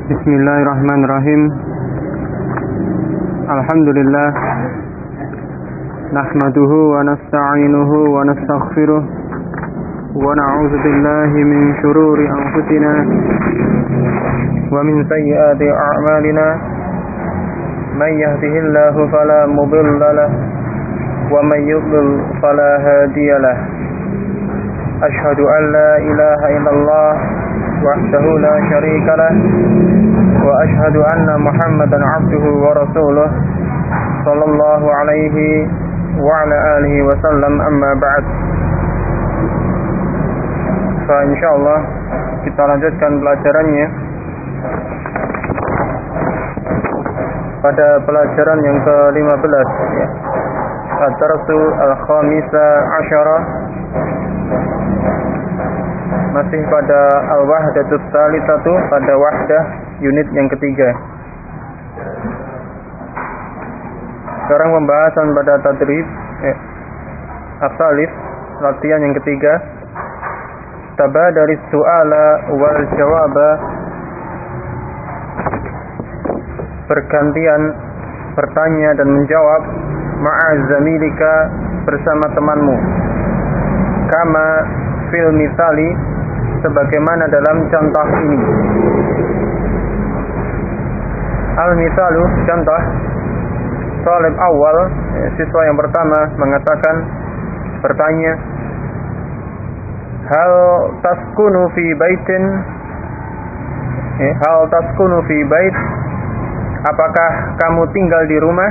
Bismillahirrahmanirrahim. Alhamdulillah. Nahmaduhu wa nasta'inuhu wa nastaghfiruh. Wa na'udzu billahi min shururi anfusina wa min sayyiati a'malina. May yahdihillahu fala mudilla lahu wa may yudlil fala hadiya lahu. Asyhadu an la ilaha illallah wahdahu la syarika lah wa asyhadu anna Muhammadan abduhu wa rasuluh sallallahu alaihi wa ala alihi wa sallam, amma ba'd. Insyaallah kita lanjutkan pelajarannya pada pelajaran yang ke-15 ya. Ad-Darsu al-Khamisa Asyara, masih pada al-wahdatus tsalitsatu, pada wahdah unit yang ketiga. Sekarang pembahasan pada tadrib as-salis, latihan yang ketiga. Tabadaris su'ala wal jawaba, bergantian bertanya dan menjawab, ma'azamilika, bersama temanmu, kama fil misali, sebagaimana dalam contoh ini. Al-misalu, contoh. Talib awal, siswa yang pertama mengatakan, bertanya, hal taskunu fi baitin, hal taskunu fi bait, apakah kamu tinggal di rumah?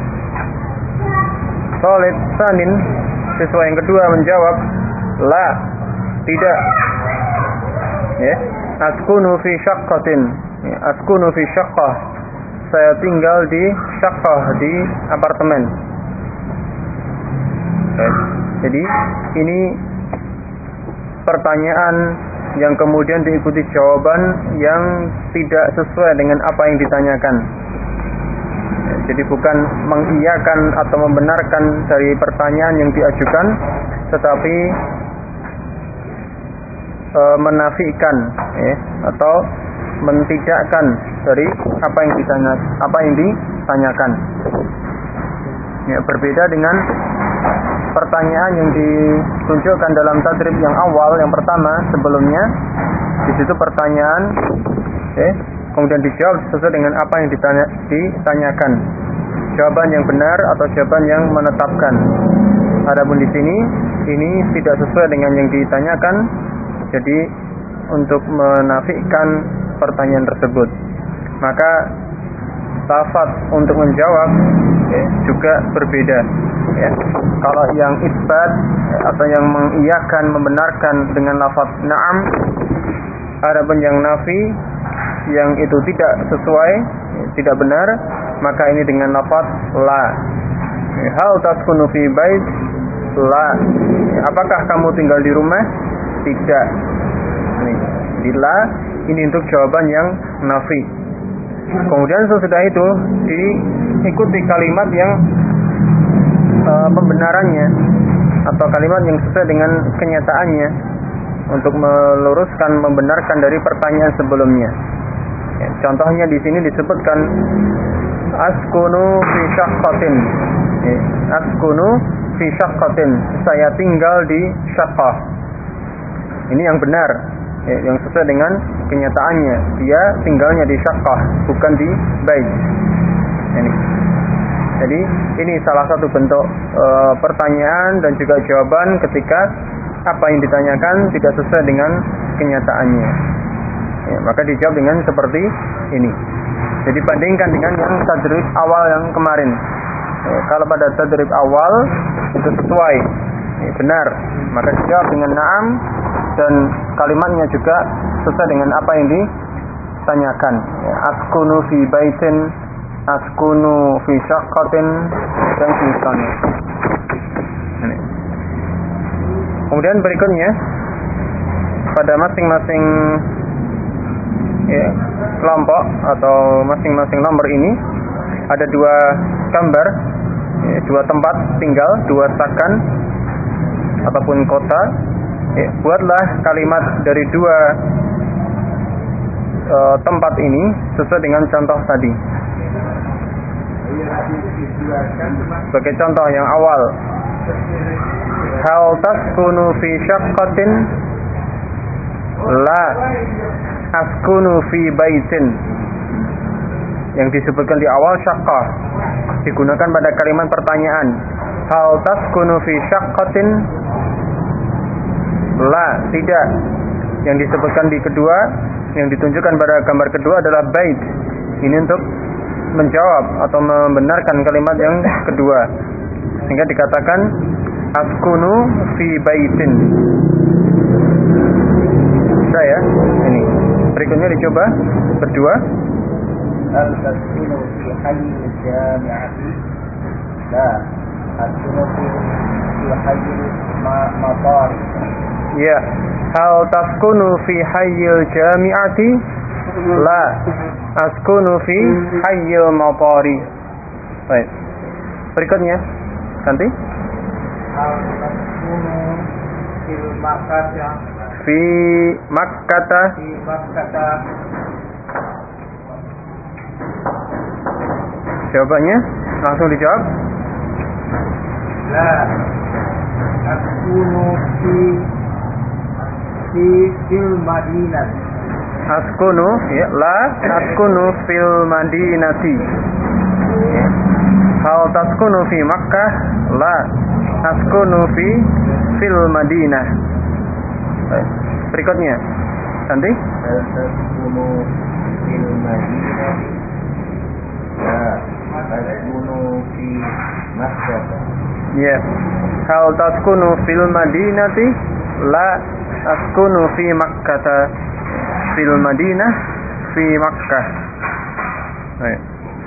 Talib sanin, siswa yang kedua menjawab, la, tidak. Askunu fi syaqqatin, askunu fi syaqqah, saya tinggal di syaqqah, di apartemen. Jadi ini pertanyaan yang kemudian diikuti jawaban yang tidak sesuai dengan apa yang ditanyakan. Jadi bukan mengiyakan atau membenarkan dari pertanyaan yang diajukan, tetapi menafikan atau mentidakkan dari apa yang ditanyakan. Berbeda dengan pertanyaan yang ditunjukkan dalam tadrib yang awal, yang pertama sebelumnya. Di situ pertanyaan kemudian dijawab sesuai dengan apa yang ditanyakan. Jawaban yang benar atau jawaban yang menetapkan. Adapun di sini ini tidak sesuai dengan yang ditanyakan. Jadi untuk menafikan pertanyaan tersebut, maka lafaz untuk menjawab juga berbeda. Kalau yang isbat atau yang mengiyakan, membenarkan dengan lafaz na'am, adapun yang nafi, yang itu tidak sesuai, tidak benar, maka ini dengan lafaz la. Hal taskunu fi bait, la, apakah kamu tinggal di rumah? Tidak. Jadi la ini untuk jawaban yang nafi. Kemudian sesudah itu diikuti kalimat yang pembenarannya atau kalimat yang sesuai dengan kenyataannya untuk meluruskan, membenarkan dari pertanyaan sebelumnya. Contohnya di sini disebutkan askunu fi syaqqatin. Askunu fi syaqqatin, saya tinggal di syaqqah. Ini yang benar, yang sesuai dengan kenyataannya. Dia tinggalnya di syaqqah, bukan di bait. Ini. Jadi ini salah satu bentuk pertanyaan dan juga jawaban ketika apa yang ditanyakan tidak sesuai dengan kenyataannya. Maka dijawab dengan seperti ini. Jadi bandingkan dengan yang tadrib awal yang kemarin. Kalau pada tadrib awal itu sesuai, benar, maka dijawab dengan na'am dan kalimatnya juga sesuai dengan apa yang ditanyakan. Askunu fi baitin, askunu fi syaqqatin, dan semisalnya. Kemudian berikutnya, pada masing-masing kelompok atau masing-masing nomor ini ada dua gambar, dua tempat tinggal, dua sakan ataupun kota. Buatlah kalimat dari dua tempat ini sesuai dengan contoh tadi. Sebagai contoh yang awal, hal taskunu fi syaqqatin la askunu fi baitin. Yang disebutkan di awal syaqqah digunakan pada kalimat pertanyaan. Hal taskunu fi syaqqatin la, tidak. Yang disebutkan di kedua, yang ditunjukkan pada gambar kedua adalah bait. Ini untuk menjawab atau membenarkan kalimat yang kedua. Sehingga dikatakan askunu fi baitin. Bisa ya? Ini. Berikutnya dicoba berdua. Hal taskunu fi hayyil jami'ati? La, askunu fi hayyil matari. Ya, hal taskunu fi hayyil jami'ati? La, askunu fi hayyil matari. Baik. Berikutnya, ganti. Hal taskunu fil makkah? Fi Makkata. Fi makkah. Jawabannya langsung dijawab. La, askunu fil Madinah. Askunu, ya, la askunu fil Madinati. Ya. Hal taskunu fi Makkah? La askunu fil Madinah. Baik. Berikutnya, nanti. Hal taskunu fil Madinah? La, askunu fi Makkah. Ya. Hal taskunu fil Madinati? La askunu fi Makkata. Fil Madinah fi Makkah. Baik.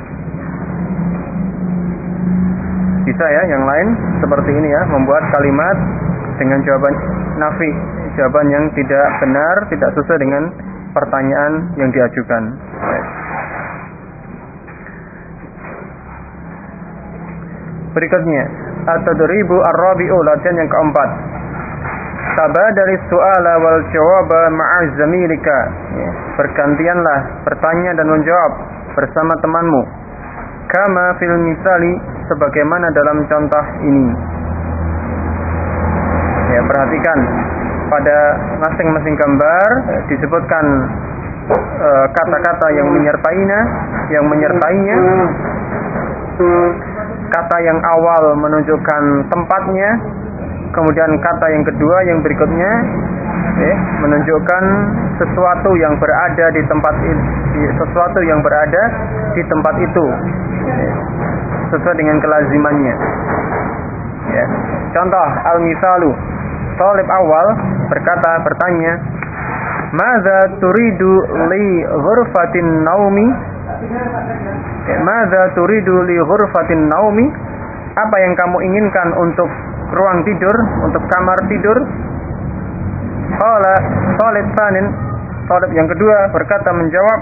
Bisa ya yang lain seperti ini ya, membuat kalimat dengan jawaban nafi, jawaban yang tidak benar, tidak sesuai dengan pertanyaan yang diajukan. Baik. Berikutnya, at-tadribu ar-rabi'u, latihan yang keempat. Tabadari su'ala wal jawaba ma'a zamilika. Bergantianlah bertanya dan menjawab bersama temanmu. Kama fil misali, sebagaimana dalam contoh ini. Ya, perhatikan pada masing-masing gambar disebutkan kata-kata yang menyertainya. Kata yang awal menunjukkan tempatnya, kemudian kata yang kedua yang berikutnya menunjukkan sesuatu yang berada di tempat itu, sesuai dengan kelazimannya. Ya. Contoh al-misalu, talib awal bertanya, "Madza turidu li ghurfatin naumi?" "Madza turidu li ghurfatin naumi?" Apa yang kamu inginkan untuk ruang tidur, untuk kamar tidur? Qala talib tsanin, talib yang kedua berkata menjawab,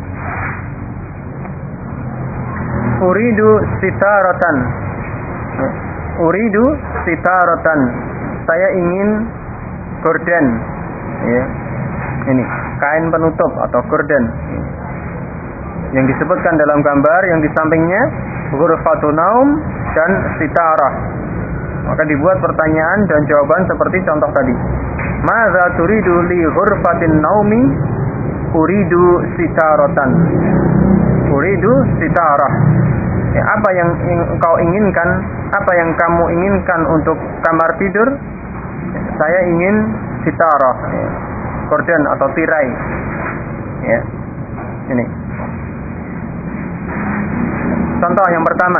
"Uridu sitaratan." Uridu sitaratan. Saya ingin gorden. Ya. Ini kain penutup atau gorden. Yang disebutkan dalam gambar yang di sampingnya ghurfatun naum dan sitarah. Maka dibuat pertanyaan dan jawaban seperti contoh tadi. Madza turidu li ghurfatin naumi? Uridu sitaratan. Uridu sitarah. Ya, apa yang engkau inginkan? Apa yang kamu inginkan untuk kamar tidur? Saya ingin sitarah, ya, gorden atau tirai. Ya. Ini. Contoh yang pertama.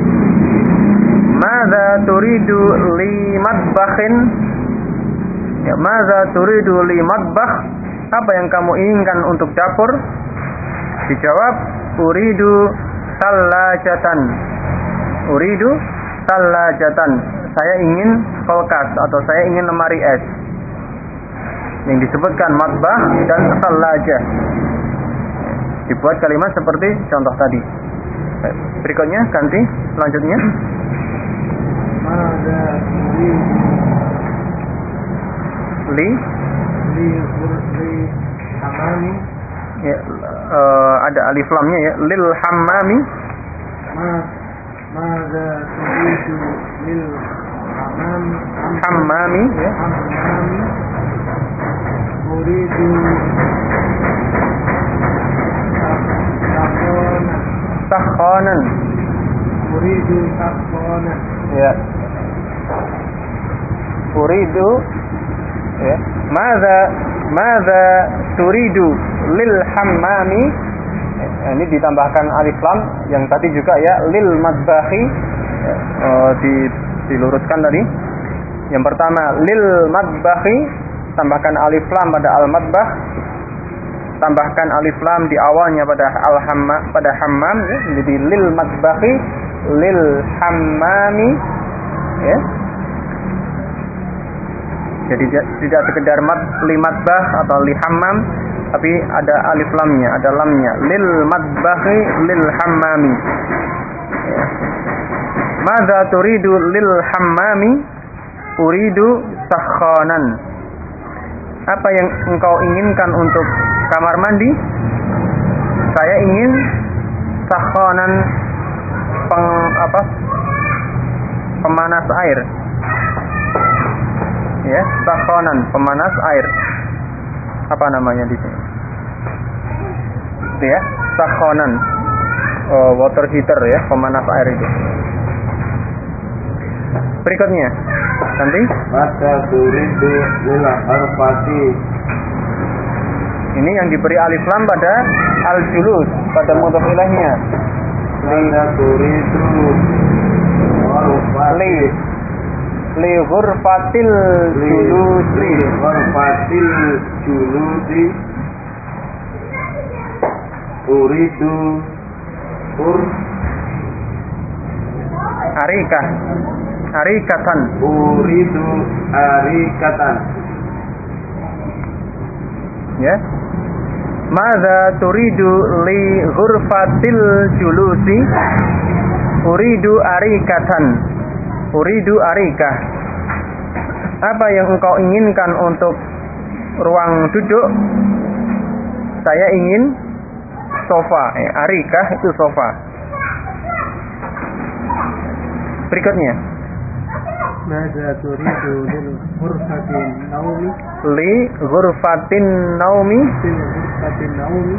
Madza turidu li matbakhin? Ya, madza turidu li matbakh? Apa yang kamu inginkan untuk dapur? Dijawab, uridu tallajatan. Uridu tallajatan. Saya ingin kulkas atau saya ingin lemari es. Yang disebutkan matbakh dan tallajah. Dibuat kalimat seperti contoh tadi. Berikutnya ganti, selanjutnya. Madza turidu Li amami? Ya, ada alif lamnya ya. Lil hammami. Mada turidu lil Hammami ya. hammami uridu Sakhonan. uridu sakhonan. Ya. Uridu ya. Madza turidu lil hammami. Ini ditambahkan alif lam yang tadi juga ya, lil madbahi. Diluruskan tadi. Yang pertama lil madbahi, tambahkan alif lam pada al madbah, tambahkan alif lam di awalnya pada al hamma, pada hammam ya, jadi lil madbahi lil hammami ya. Jadi tidak sekedar li madbah atau li hammam, tapi ada alif lamnya, ada lamnya, lil madbahi lil hammami ya. Madza turidu lil hammami uridu sakhanan. Apa yang engkau inginkan untuk kamar mandi? Saya ingin sakhanan, pemanas air. Ya, sakhanan, pemanas air. Apa namanya di sini? Itu ya, sakhanan. Water heater ya, pemanas air itu. Berikutnya, nanti. Mada turidu lil harfati. Ini yang diberi alif lam pada al-julus, pada mudhof ilaihnya. Mada turidu harfati. Li ghurfatil julusi. Li ghurfatil julusi. Uridu Arikatan. Uridu arikatan. Ya. Madza turidu li ghurfatil julusi? Uridu arikatan. Uridu arikah. Apa yang engkau inginkan untuk ruang duduk? Saya ingin sofa. Arikah itu sofa. Berikutnya. Mada turidu lil ghurfatin naumi. Li ghurfatin naumi. Lil ghurfatin naumi.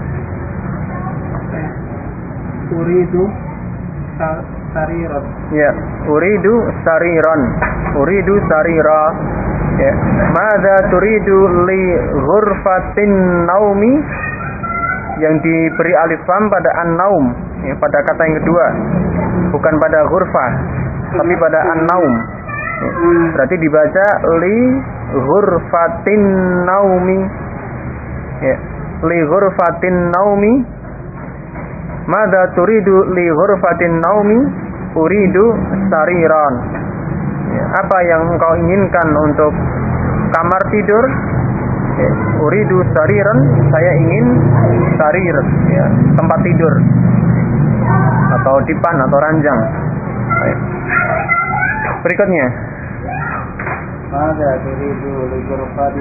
Uridu sariran. Ya, uridu sariran. Uridu sarira. Ya. Mada turidu li ghurfatin naumi? Yang diberi alif lam pada an-naum, ya, pada kata yang kedua. Bukan pada ghurfah, tapi pada an-naum. Ya. Berarti dibaca li ghurfatin naumi. Ya. Li ghurfatin naumi. Mada turidu li ghurfatin naumi? Uridu sariran. Ya. Apa yang engkau inginkan untuk kamar tidur? Ya. Uridu sariran, saya ingin sarir, ya, tempat tidur atau dipan atau ranjang. Baik. Berikutnya. Mada turidu li ghurfatil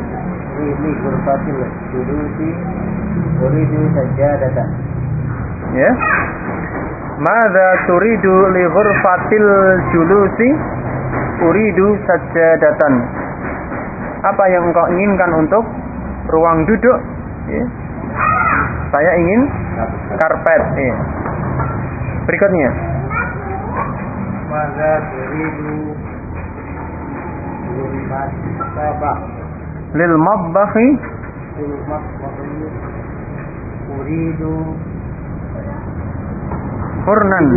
julusi. Uridu sajadatan. Ya. Mada turidu li ghurfatil julusi? Uridu sajadatan. Apa yang engkau inginkan untuk ruang duduk? Ya. Saya ingin karpet. Ya. Berikutnya. Mada turidu lil matbah. Lil matbahi. Lil matbah. Uridu furnan.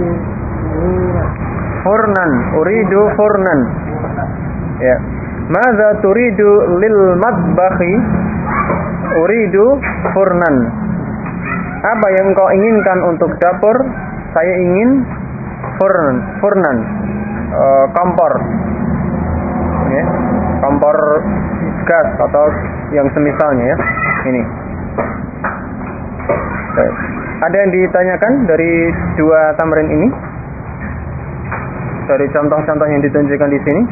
Furnan. Uridu furnan. Ya. Madza turidu lil matbahi? Uridu furnan. Apa yang engkau inginkan untuk dapur? Saya ingin furnan. Kompor. Ya. Kompor gas atau yang semisalnya ya. Ini. Baik. Ada yang ditanyakan dari dua tamrin ini? Dari contoh-contoh yang ditunjukkan di sini?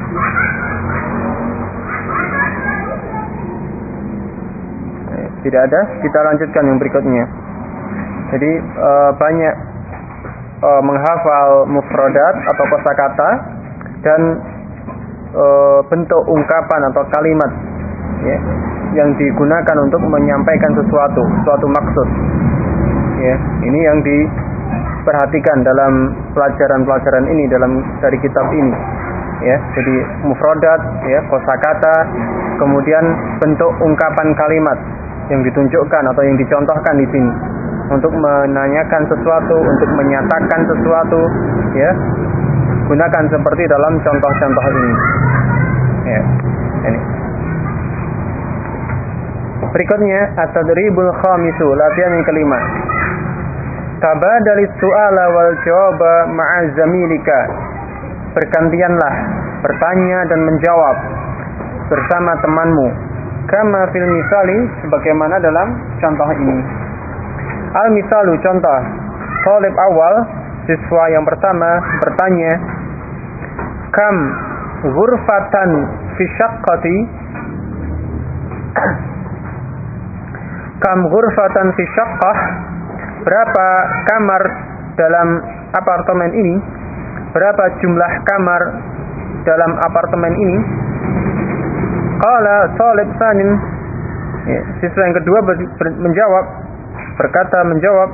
Tidak ada. Kita lanjutkan yang berikutnya. Jadi banyak menghafal mufradat atau kosakata dan bentuk ungkapan atau kalimat ya, yang digunakan untuk menyampaikan suatu maksud. Ya, ini yang diperhatikan dalam pelajaran-pelajaran ini dari kitab ini. Ya, jadi mufradat, ya, kosakata, kemudian bentuk ungkapan kalimat yang ditunjukkan atau yang dicontohkan di sini untuk menanyakan sesuatu, untuk menyatakan sesuatu, ya. Gunakan seperti dalam contoh-contoh ini. Ya, ini. Berikutnya at-tadribul khamisu, latihan yang kelima. Tabadalis su'ala wal jawaba ma'a zamilika. Bergantianlah bertanya dan menjawab bersama temanmu. Kama fil misali, sebagaimana dalam contoh ini. Al misalu, contoh. Thalib awal, siswa yang pertama bertanya, kam ghurfatan fi syaqqati, kam ghurfatan fi syaqqah, berapa kamar dalam apartemen ini, berapa jumlah kamar dalam apartemen ini. Qala talib tsanin, ya, siswa yang kedua menjawab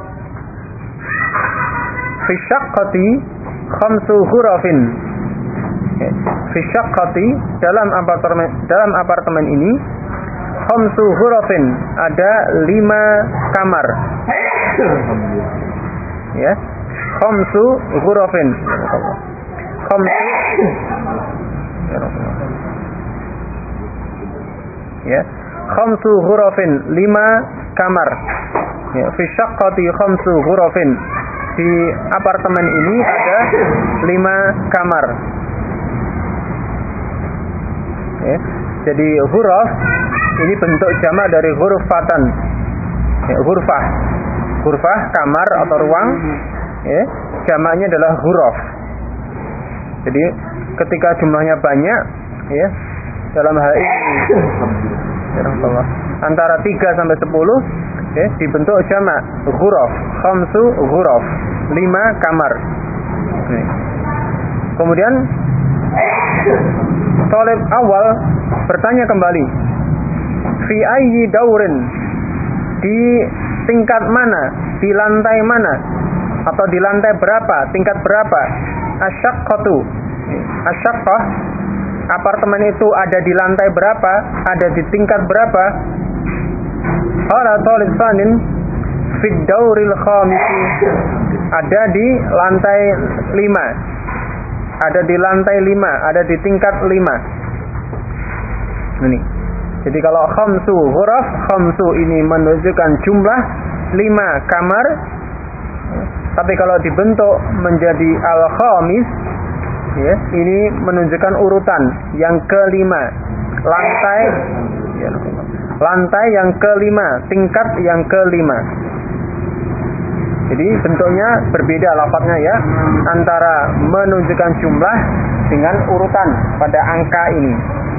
fi syaqqati khamsu ghurafin, ya, fi syaqqati dalam apartemen ini khamsu ghurafin, ada 5 kamar. Ya, khamsu ghurafin, ya, khamsu ghurafin, 5 kamar. Ya, fi syaqqati khamsu ghurafin, di apartemen ini ada 5 kamar. Ya, jadi ghuraf ini bentuk jamak dari ghurfatan. Ya, ghurfah kamar atau ruang, ya, jamaknya adalah ghuraf. Jadi ketika jumlahnya banyak, ya, dalam hal ini antara 3 sampai 10, ya, dibentuk jamak ghuraf, khamsu ghuraf, 5 kamar. Nih. Kemudian talib awal bertanya kembali, fi ayyi daurin, di tingkat mana, di lantai mana, atau di lantai berapa, tingkat berapa. Asyaqqatu, asyaqqah, apartemen itu ada di lantai berapa, ada di tingkat berapa. Qala talib tsanin fi dauril khamis, ada di lantai 5, ada di lantai 5, ada di tingkat 5. Ini. Jadi kalau khamsu ghuraf, khamsu ini menunjukkan jumlah 5 kamar. Tapi kalau dibentuk menjadi al-khamis, ya, ini menunjukkan urutan yang kelima, lantai yang kelima, tingkat yang kelima. Jadi bentuknya berbeda lafadznya, ya, antara menunjukkan jumlah dengan urutan pada angka ini.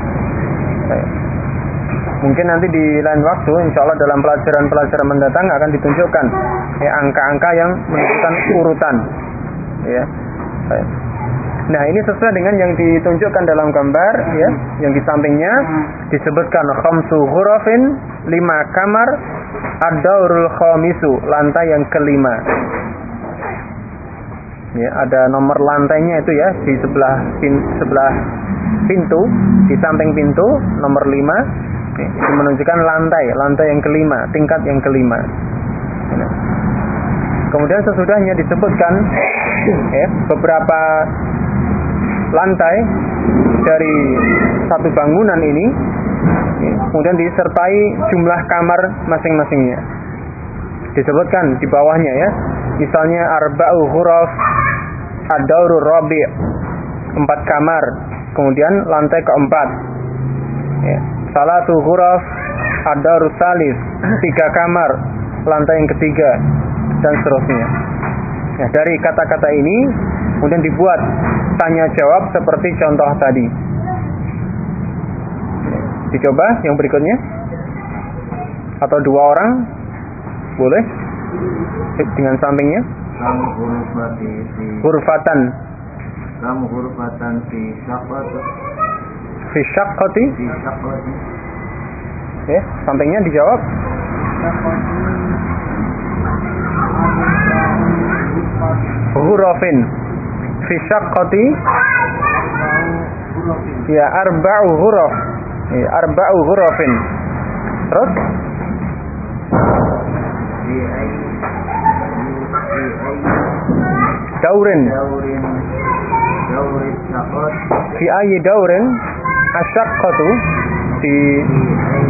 Mungkin nanti di lain waktu, insya Allah dalam pelajaran-pelajaran mendatang akan ditunjukkan, ya, angka-angka yang menunjukkan urutan. Ya. Nah, ini sesuai dengan yang ditunjukkan dalam gambar, ya, yang di sampingnya disebutkan khamsu ghurafin, 5 kamar, ad-daurul khamisu, lantai yang kelima. Ya, ada nomor lantainya itu, ya, di sebelah pintu, di samping pintu nomor 5. Itu menunjukkan lantai yang kelima, tingkat yang kelima. Kemudian sesudahnya disebutkan, ya, beberapa lantai dari satu bangunan ini, ya, kemudian disertai jumlah kamar masing-masingnya. Disebutkan di bawahnya, ya, misalnya arba'u ghuraf ad-daurur rabi', 4 kamar, kemudian lantai keempat, ya. Salatu ghuraf ad-daurus salis, 3 kamar, lantai yang ketiga, dan seterusnya. Ya, dari kata-kata ini kemudian dibuat tanya jawab seperti contoh tadi. Dicoba yang berikutnya. atau 2 orang boleh dengan sampingnya. Kam hurufati fi Hurfatan kam hurufatan fi syaqqati fi syaqqati. fi syaqqati Ya, sampingnya dijawab. Hurufin fi syaqqati. Ya, arba'u huruf. Ya, arba'u hurufin. Terus fi ay daurin. daurin syaqqat Fi ayyi daurin asyaqqatu. Fi fi ay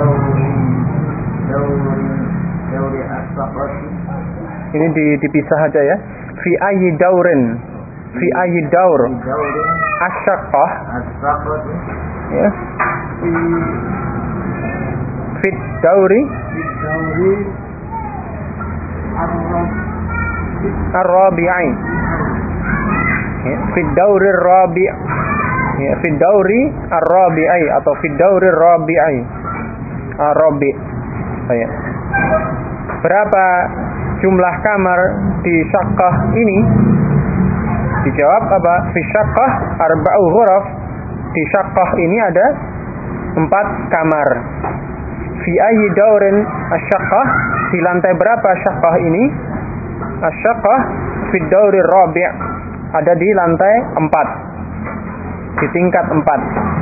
dauri as-syaqqati ini dipisah aja ya. Fi ayyi daurin. Fi ayyi daur daurin asyaqqah. as-syaqqati Ya. Fit dauri ar-rabi'i. Ya, fit dauri ar-rabi'. Ya, fit dauri ar-rabi'i atau fit dauri ar-rabi'i. Ar-rabi'. Ya. Berapa jumlah kamar di syaqqah ini? Dijawab apa? Fi syaqqah arba'u ghuraf. Di syaqqah ini ada 4 kamar. Fi ayyi daurin asyaqqah, di lantai berapa syaqqah ini? Asyaqqah fi dauri rabi', ada di lantai 4. Di tingkat 4.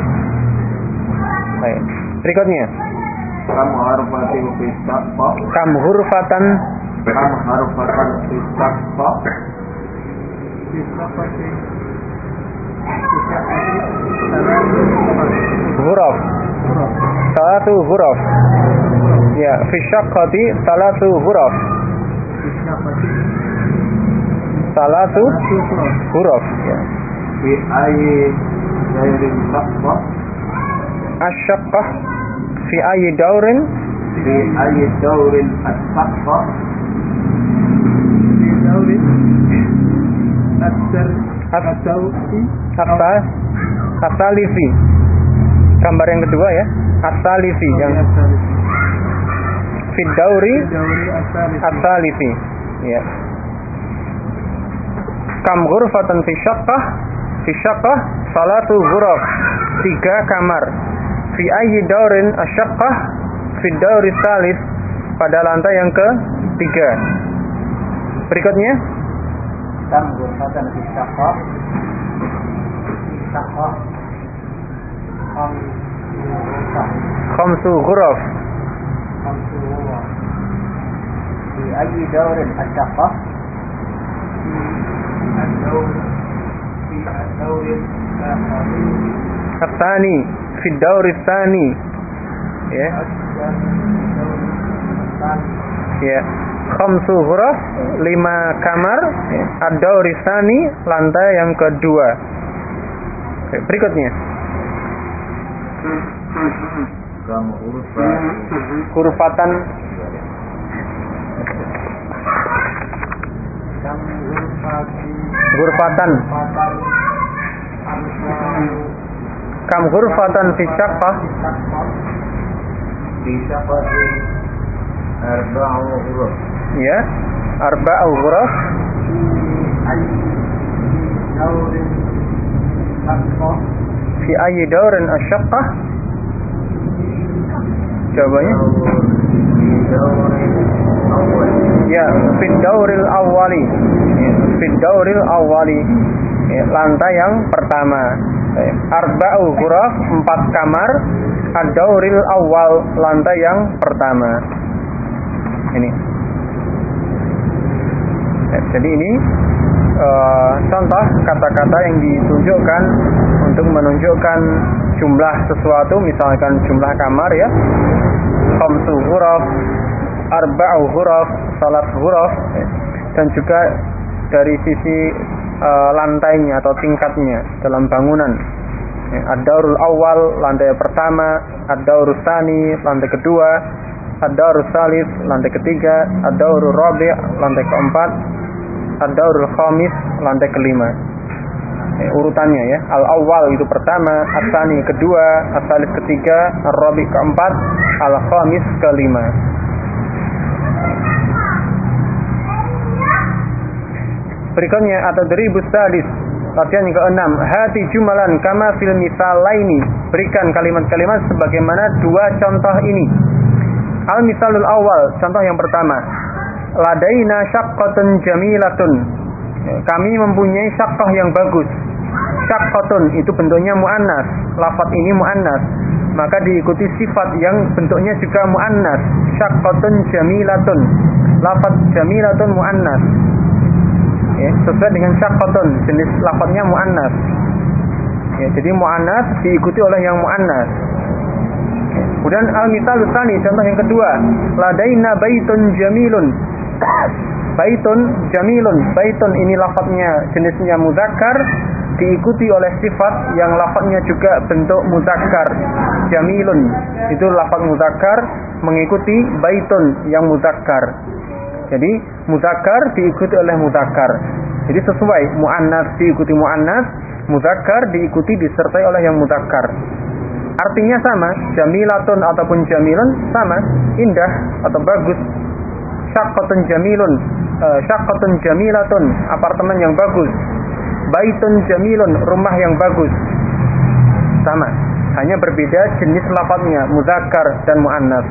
Baik. Berikutnya. kam harfati fi syaqqah Kam hurfatan kam harfatan fi syaqqah huruf. Salatu huruf. Ya, fi syaqqati salatu huruf. Salatu huruf. Ya. fi ayyi daurin syaqqah Asyaqqah fi ayyi daurin fi ayyi daurin as-syaqqah As-salifi. Gambar yang kedua ya. As-salifi yang fi dauri as-salifi. Ya. Kam ghurfatan fi syaqqah. Fi syaqqah salatu ghuraf. 3 kamar. Fi ayyi daurin asyaqqah fi dauri salis, pada lantai yang ke-3. Berikutnya. kam hurfatan fi syaqqah Khamsu ghuraf. fi ayyi daurin as-syaqqah At-tani fi dauri tsani. Ya. Ya. Khamsu ghuraf, 5 kamar. Ya. Ad-dauri tsani, lantai yang kedua. Oke, berikutnya. kam hurfati Hurfatan hurfatan. Kam hurfatan fi syaqqah. fi syaqqati arba'u huruf Ya. Arba'u ghuraf. Fi ayyi daurin asyaqqah. Jawabannya fi daurin awwal ya, fi dauril awwali. Fi dauril awwali. Ya, lantai yang pertama. Arba'u ghuraf, 4 kamar. Ad-dauril awwal, lantai yang pertama. Ini. Ya, jadi ini contoh kata-kata yang ditunjukkan untuk menunjukkan jumlah sesuatu, misalkan jumlah kamar ya. Khamsu ghuraf, arba'u ghuraf, salat ghuraf, ya. Dan juga dari sisi lantainya atau tingkatnya dalam bangunan. Ya, ad-daurul awal, lantai pertama. Ad-daurus tsani, lantai kedua. Ad-daurus tsalits, lantai ketiga. Ad-daurul rabi', lantai keempat. Ad-daurul khamis, lantai kelima. urutannya ya. Al-awwal itu pertama, as-tsani kedua, as-tsalits ketiga, ar-rabi keempat, al-khamis kelima. Berikutnya at-tadribus sadis, latihan yang keenam, hati jumalan kama fil misalaini, berikan kalimat-kalimat sebagaimana dua contoh ini. Al-misalul awal, contoh yang pertama, ladaina syaqqatun jamilatun, kami mempunyai syaqqah yang bagus. Syaqqatun itu bentuknya muannas, lafaz ini muannas, maka diikuti sifat yang bentuknya juga muannas. Syaqqatun jamilatun, lafaz jamilatun muannas, ya, sesuai dengan syaqqatun, jenis lafaznya muannas, ya, jadi muannas diikuti oleh yang muannas. Kemudian al-misal tsani, contoh yang kedua, ladaina baitun jamilun. Baitun jamilun, baitun ini lafaznya jenisnya muzakkar, diikuti oleh sifat yang lafaznya juga bentuk muzakkar. Jamilun itu lafaz muzakkar mengikuti baitun yang muzakkar. Jadi muzakkar diikuti oleh muzakkar. Jadi sesuai, muannas diikuti muannas, muzakkar diikuti disertai oleh yang muzakkar. Artinya sama, jamilatun ataupun jamilun sama, indah atau bagus. Syaqqatun jamilun, syaqqatun jamilatun, apartemen yang bagus. Baitun jamilun, rumah yang bagus. Sama, hanya berbeda jenis lafaznya, muzakkar dan muannas.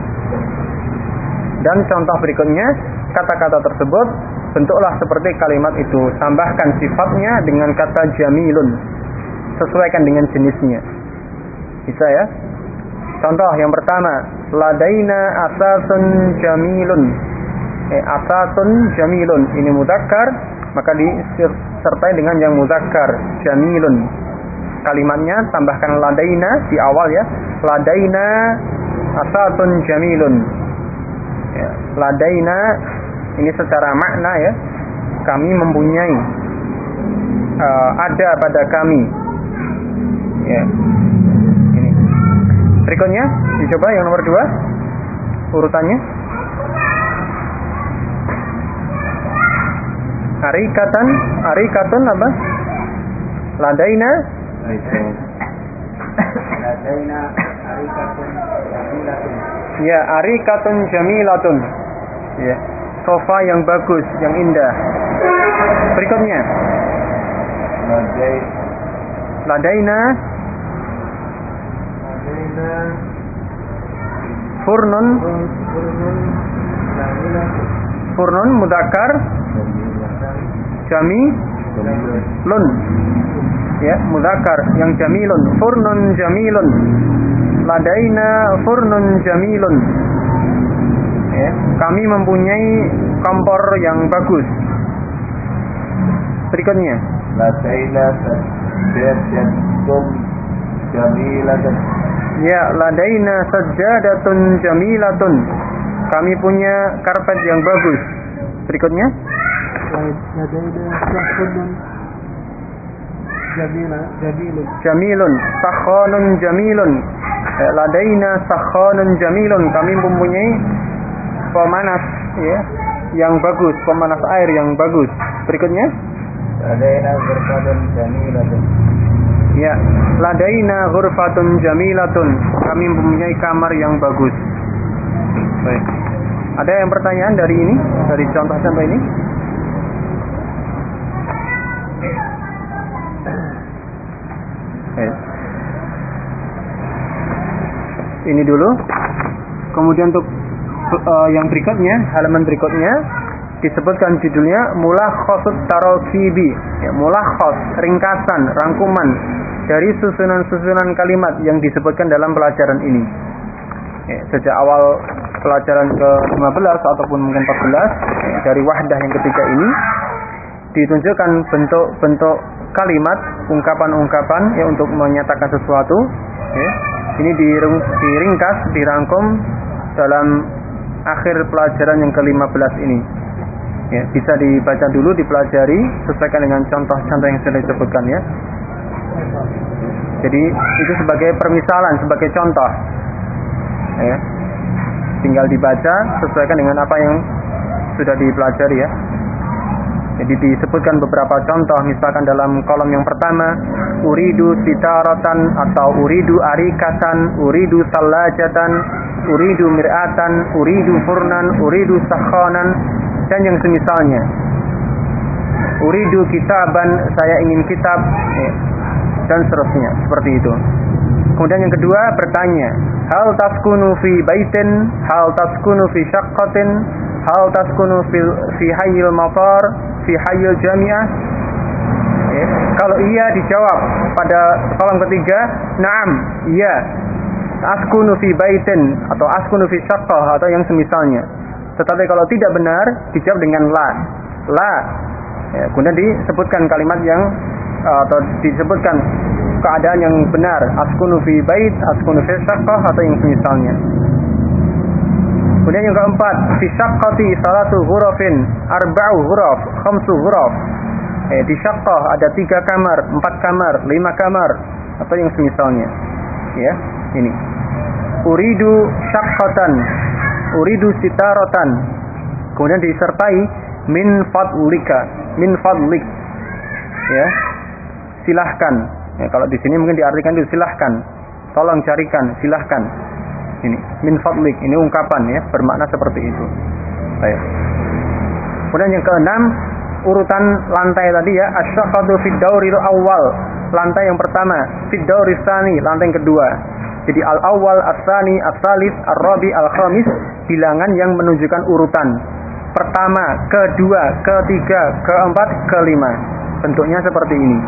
Dan contoh berikutnya, kata-kata tersebut bentuklah seperti kalimat itu, tambahkan sifatnya dengan kata jamilun, sesuaikan dengan jenisnya. Bisa ya? Contoh yang pertama, ladaina asasun jamilun. Asasun jamilun, ini muzakkar, maka disertai dengan yang muzakkar, jamilun. Kalimatnya tambahkan ladaina di awal ya. Ladaina asasun jamilun. Ya, ladaina ini secara makna ya, kami mempunyai, ada pada kami. Ya. Ini. Berikutnya dicoba yang nomor 2 urutannya. Arikatun apa? Ladaina arikatun jamilatun. Ya, arikatun jamilatun. Ya, sofa yang bagus, yang indah. Berikutnya. Ladaina furnun mudzakkar jamilun, ya, mudzakkar yang jamilun, furnun jamilun. Ladaina furnun jamilun, ya, kami mempunyai kompor yang bagus. Berikutnya, ladaina sajjadatun jamilatun. Ya, ladaina sajjadatun jamilatun, kami punya karpet yang bagus. Berikutnya, ladaina sakhunun jamilun, sakhonun jamilun. Ladaina sakhonun jamilun, kami mempunyai pemanas ya yang bagus, pemanas air yang bagus. Berikutnya, ladaina ghurfatun jamilatun. Ya, ladaina ghurfatun jamilatun, kami mempunyai kamar yang bagus. Baik. Ada yang pertanyaan dari ini, dari contoh-contoh ini? Ini dulu. Kemudian untuk yang berikutnya, halaman berikutnya disebutkan judulnya mulakhasut tarakibi. Ya, mulakhas, ringkasan, rangkuman dari susunan-susunan kalimat yang disebutkan dalam pelajaran ini. Ya, sejak awal pelajaran ke-15 ataupun mungkin 14 dari wahdah yang ketiga ini ditunjukkan bentuk-bentuk kalimat, ungkapan-ungkapan ya untuk menyatakan sesuatu. Ya. Ini diringkas, dirangkum dalam akhir pelajaran yang ke-15 ini. Ya, bisa dibaca dulu, dipelajari, sesuaikan dengan contoh-contoh yang sudah disebutkan ya. Jadi itu sebagai permisalan, sebagai contoh. Ya. Tinggal dibaca, sesuaikan dengan apa yang sudah dipelajari ya. Jadi disebutkan beberapa contoh, misalkan dalam kolom yang pertama, uridu sitaratan atau uridu arikatan, uridu salajatan, uridu mir'atan, uridu furnan, uridu sakhanan, dan yang semisalnya. Uridu kitaban, saya ingin kitab, dan seterusnya, seperti itu. Kemudian yang kedua bertanya, hal taskunu fi baitin, hal taskunu fi syaqqatin, hal taskunu fi hayyil matar, fi hayyil jami'ah. Kalau iya dijawab pada kolom ketiga, na'am, iya. Askunu fi baitin atau askunu fi syaqqah atau yang semisalnya. Tetapi kalau tidak benar dijawab dengan la. La. Kemudian disebutkan kalimat yang atau disebutkan keadaan yang benar, askunu fi bait, askunu fi syaqqah atau yang semisalnya. Kemudian yang keempat, fi syaqqati salatu ghurafin, arba'u ghuraf, khamsu ghuraf. Di syaqqah ada 3 kamar, 4 kamar, 5 kamar atau yang semisalnya. Ya, ini. Uridu syaqqatan, uridu sitaratan. Kemudian disertai min fadlika, min fadlik. Ya. Silahkan. Ya, kalau di sini mungkin diartikan itu silahkan. Tolong carikan, silahkan. Ini min fadlik, ini ungkapan ya, bermakna seperti itu. Baik. Kemudian yang keenam, urutan lantai tadi ya, asy-syaqqatu fid dauril awwal, lantai yang pertama, fid dauris tsani, lantai yang kedua. Jadi al-awwal, as-tsani, as-tsalits, ar-rabi, al-khamis, bilangan yang menunjukkan urutan. Pertama, kedua, ketiga, keempat, kelima. Bentuknya seperti ini.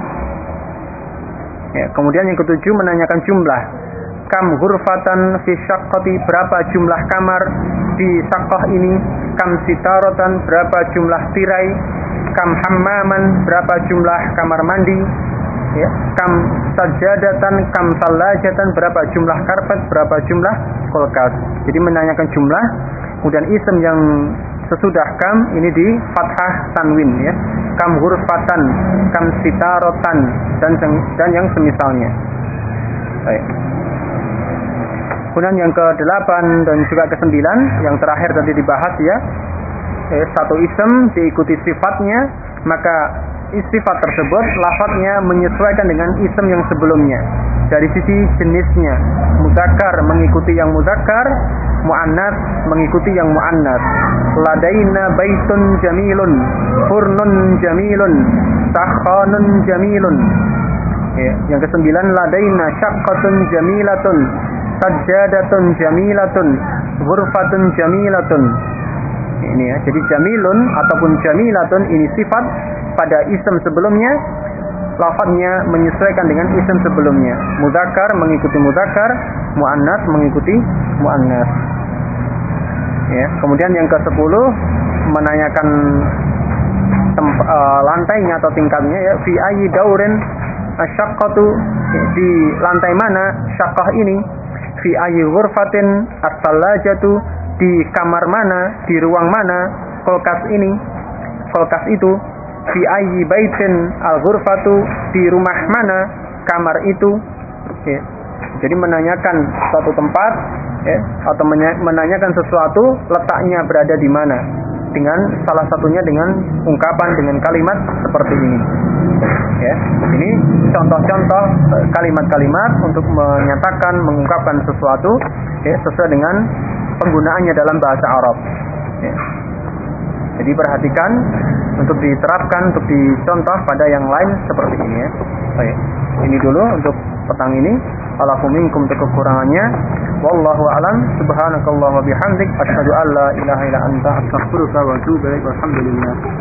Ya, kemudian yang ketujuh menanyakan jumlah. Kam ghurfatan fi syaqqati, berapa jumlah kamar di syaqqah ini? Kam sitaratan, berapa jumlah tirai? Kam hammaman, berapa jumlah kamar mandi? Ya, kam sajadatan, kam salajatan, berapa jumlah karpet, berapa jumlah kulkas. Jadi menanyakan jumlah. Kemudian isim yang sesudah kam ini di fathah tanwin ya. Kam ghurfatan, kam sitaratan, dan yang semisalnya. Baik. Kemudian yang ke-8 dan juga ke-9 yang terakhir tadi dibahas ya. Satu isim diikuti sifatnya, maka sifat tersebut lafadznya menyesuaikan dengan isim yang sebelumnya. Dari sisi jenisnya, muzakkar mengikuti yang muzakkar, muannats mengikuti yang muannats. Ladaina baitun jamilun, furnun jamilun, sakhanun jamilun. Ya, yang ke-9 ladaina syaqqatun jamilatun, sajadatun jamilatun, ghurfatun jamilatun. Ini ya, jadi jamilun ataupun jamilatun ini sifat pada isim sebelumnya, lafadznya menyesuaikan dengan isim sebelumnya. Muzakkar mengikuti muzakkar, muannats mengikuti muannats. Ya, kemudian yang ke-10 menanyakan lantainya atau tingkatnya ya, fi ayyi daurin asyaqqatu, di lantai mana syaqqah ini? Fi ayyi ghurfatin as-salajatu, di kamar mana, di ruang mana kulkas ini, kulkas itu. Fi ayyi baitin al-ghurfatu, di rumah mana kamar itu. Ya. Jadi menanyakan suatu tempat ya, atau menanyakan sesuatu letaknya berada di mana, dengan salah satunya dengan ungkapan dengan kalimat seperti ini. Ya, ini contoh-contoh kalimat-kalimat untuk menyatakan, mengungkapkan sesuatu ya, sesuai dengan penggunaannya dalam bahasa Arab. Ya. Jadi perhatikan untuk diterapkan, untuk dicontoh pada yang lain seperti ini ya. Baik, ini dulu untuk petang ini. Walakum minkum untuk kekurangannya. Wallahu a'lam. Subhanakallah wa bihamdik. Asyhadu an la ilaha illa anta astaghfiruka wa atubu ilaik. Walhamdulillah.